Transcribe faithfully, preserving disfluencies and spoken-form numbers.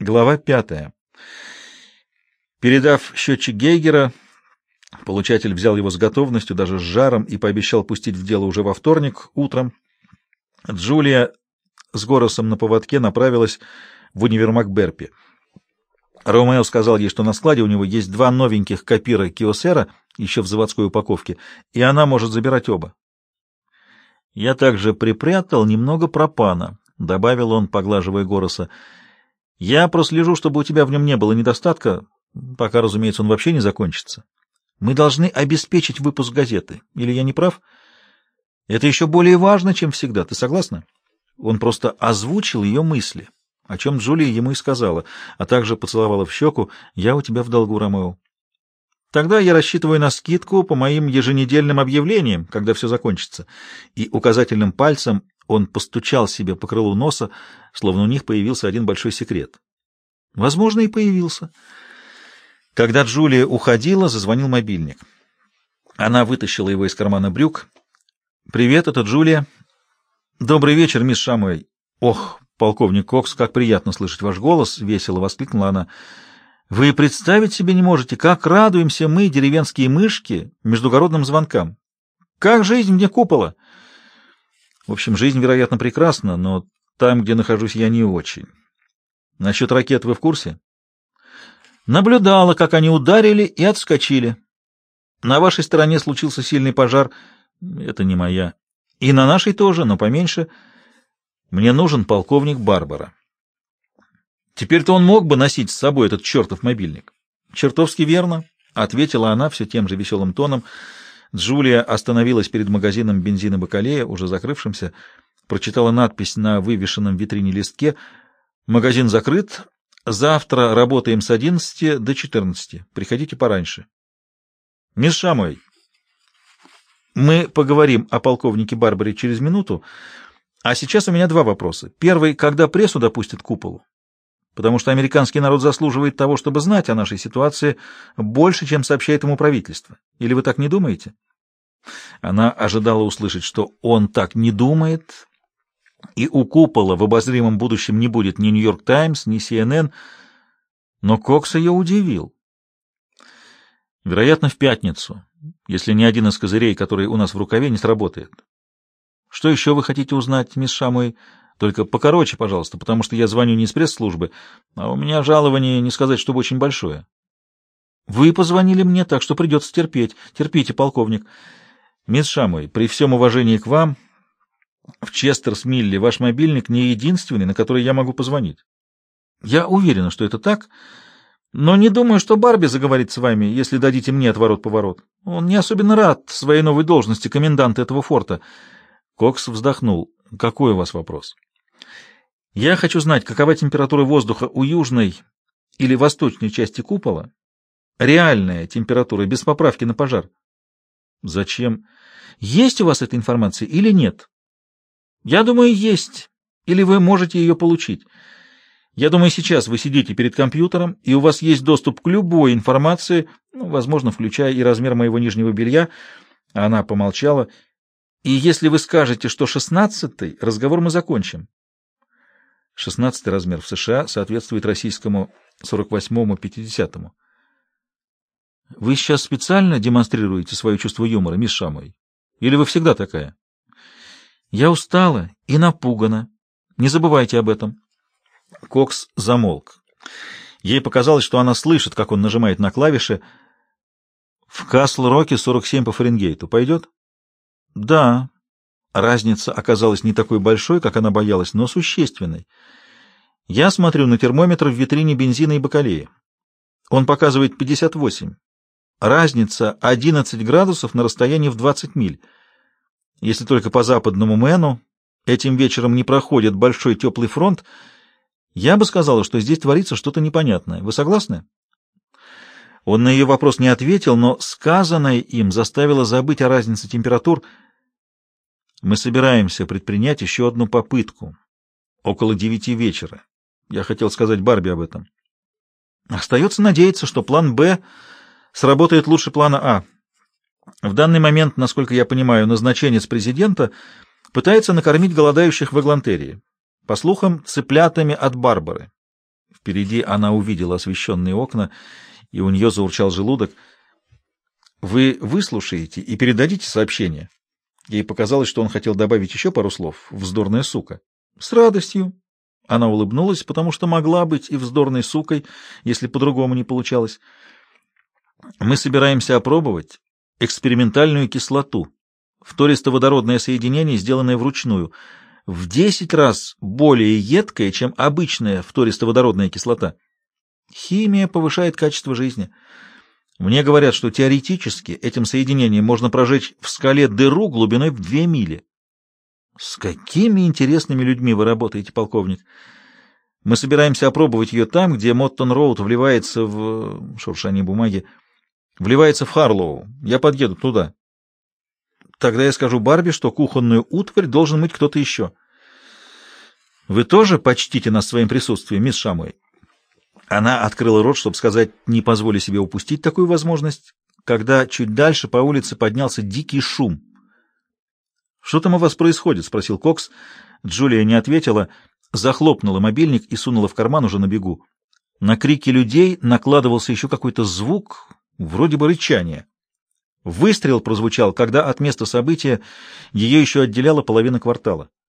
Глава пятая. Передав счетчик Гейгера, получатель взял его с готовностью, даже с жаром, и пообещал пустить в дело уже во вторник утром. Джулия с Горосом на поводке направилась в универмаг Берпи. Ромео сказал ей, что на складе у него есть два новеньких копира Киосера, еще в заводской упаковке, и она может забирать оба. «Я также припрятал немного пропана», — добавил он, поглаживая Гороса. «Я прослежу, чтобы у тебя в нем не было недостатка, пока, разумеется, он вообще не закончится. Мы должны обеспечить выпуск газеты. Или я не прав? Это еще более важно, чем всегда. Ты согласна?» Он просто озвучил ее мысли, о чем Джулия ему и сказала, а также поцеловала в щеку. «Я у тебя в долгу, Ромео. Тогда я рассчитываю на скидку по моим еженедельным объявлениям, когда все закончится». И указательным пальцем он постучал себе по крылу носа, словно у них появился один большой секрет. Возможно, и появился. Когда Джулия уходила, зазвонил мобильник. Она вытащила его из кармана брюк. «Привет, это Джулия». «Добрый вечер, мисс Шамуэй». «Ох, полковник Кокс, как приятно слышать ваш голос», — весело воскликнула она. «Вы представить себе не можете, как радуемся мы, деревенские мышки, междугородным звонкам. Как жизнь вне купола!» «В общем, жизнь, вероятно, прекрасна, но там, где нахожусь, я не очень. Насчет ракет вы в курсе?» «Наблюдала, как они ударили и отскочили. На вашей стороне случился сильный пожар. Это не моя. И на нашей тоже, но поменьше. Мне нужен полковник Барбара. Теперь-то он мог бы носить с собой этот чертов мобильник». «Чертовски верно», — ответила она все тем же веселым тоном. Джулия остановилась перед магазином бензина Бакалея, уже закрывшимся, прочитала надпись на вывешенном в витрине листке. «Магазин закрыт. Завтра работаем с одиннадцати до четырнадцати. Приходите пораньше». «Мисс Шамуэй, мы поговорим о полковнике Барбаре через минуту, а сейчас у меня два вопроса. Первый, когда прессу допустят к куполу? Потому что американский народ заслуживает того, чтобы знать о нашей ситуации больше, чем сообщает ему правительство. Или вы так не думаете?» Она ожидала услышать, что он так не думает, и у купола в обозримом будущем не будет ни «Нью-Йорк Таймс», ни «Си Эн Эн», но Кокс ее удивил. «Вероятно, в пятницу, если ни один из козырей, который у нас в рукаве, не сработает. Что еще вы хотите узнать, мисс Шамуэй? Только покороче, пожалуйста, потому что я звоню не из пресс-службы, а у меня жалование, не сказать, чтобы очень большое». «Вы позвонили мне, так что придется терпеть. Терпите, полковник». «Мисс Шамуэй, при всем уважении к вам, в Честерс-Милле ваш мобильник не единственный, на который я могу позвонить. Я уверена, что это так, но не думаю, что Барби заговорит с вами, если дадите мне отворот-поворот. Он не особенно рад своей новой должности коменданта этого форта». Кокс вздохнул. «Какой у вас вопрос?» «Я хочу знать, какова температура воздуха у южной или восточной части купола, реальная температура, без поправки на пожар». «Зачем? Есть у вас эта информация или нет?» «Я думаю, есть. Или вы можете ее получить. Я думаю, сейчас вы сидите перед компьютером, и у вас есть доступ к любой информации, ну, возможно, включая и размер моего нижнего белья». Она помолчала. «И если вы скажете, что шестнадцатый, разговор мы закончим». Шестнадцатый размер в США соответствует российскому сорок восьмому пятидесятому. «Вы сейчас специально демонстрируете свое чувство юмора, мисс Шамуэй? Или вы всегда такая?» «Я устала и напугана. Не забывайте об этом». Кокс замолк. Ей показалось, что она слышит, как он нажимает на клавиши. «В Касл-Роке сорок семь по Фаренгейту. Пойдет?» «Да». Разница оказалась не такой большой, как она боялась, но существенной. «Я смотрю на термометр в витрине бензина и Бакалея. Он показывает пятьдесят восемь. Разница одиннадцать градусов на расстоянии в двадцать миль. Если только по западному Мэну этим вечером не проходит большой теплый фронт, я бы сказала, что здесь творится что-то непонятное. Вы согласны?» Он на ее вопрос не ответил, но сказанное им заставило забыть о разнице температур. «Мы собираемся предпринять еще одну попытку. Около девяти вечера. Я хотел сказать Барби об этом. Остается надеяться, что план «Б» сработает лучше плана «А». В данный момент, насколько я понимаю, назначенец президента пытается накормить голодающих в Эглантерии. По слухам, цыплятами от Барбары. В Впереди она увидела освещенные окна, и у нее заурчал желудок. «Вы выслушаете и передадите сообщение?» Ей показалось, что он хотел добавить еще пару слов. «Вздорная сука». «С радостью». Она улыбнулась, потому что могла быть и вздорной сукой, если по-другому не получалось. «Мы собираемся опробовать экспериментальную кислоту, фтористоводородное соединение, сделанное вручную, в десять раз более едкое, чем обычная фтористоводородная кислота. Химия повышает качество жизни. Мне говорят, что теоретически этим соединением можно прожечь в скале дыру глубиной в две мили. С какими интересными людьми вы работаете, полковник? Мы собираемся опробовать ее там, где Моттон-Роуд вливается в... шуршание бумаги. Вливается в Харлоу. Я подъеду туда. Тогда я скажу Барби, что кухонную утварь должен мыть кто-то еще. Вы тоже почтите нас своим присутствием, мисс Шамуэй? Она открыла рот, чтобы сказать «не позволю себе упустить такую возможность», когда чуть дальше по улице поднялся дикий шум. «Что там у вас происходит?» — спросил Кокс. Джулия не ответила, захлопнула мобильник и сунула в карман уже на бегу. На крики людей накладывался еще какой-то звук, вроде бы рычания. Выстрел прозвучал, когда от места события ее еще отделяла половина квартала.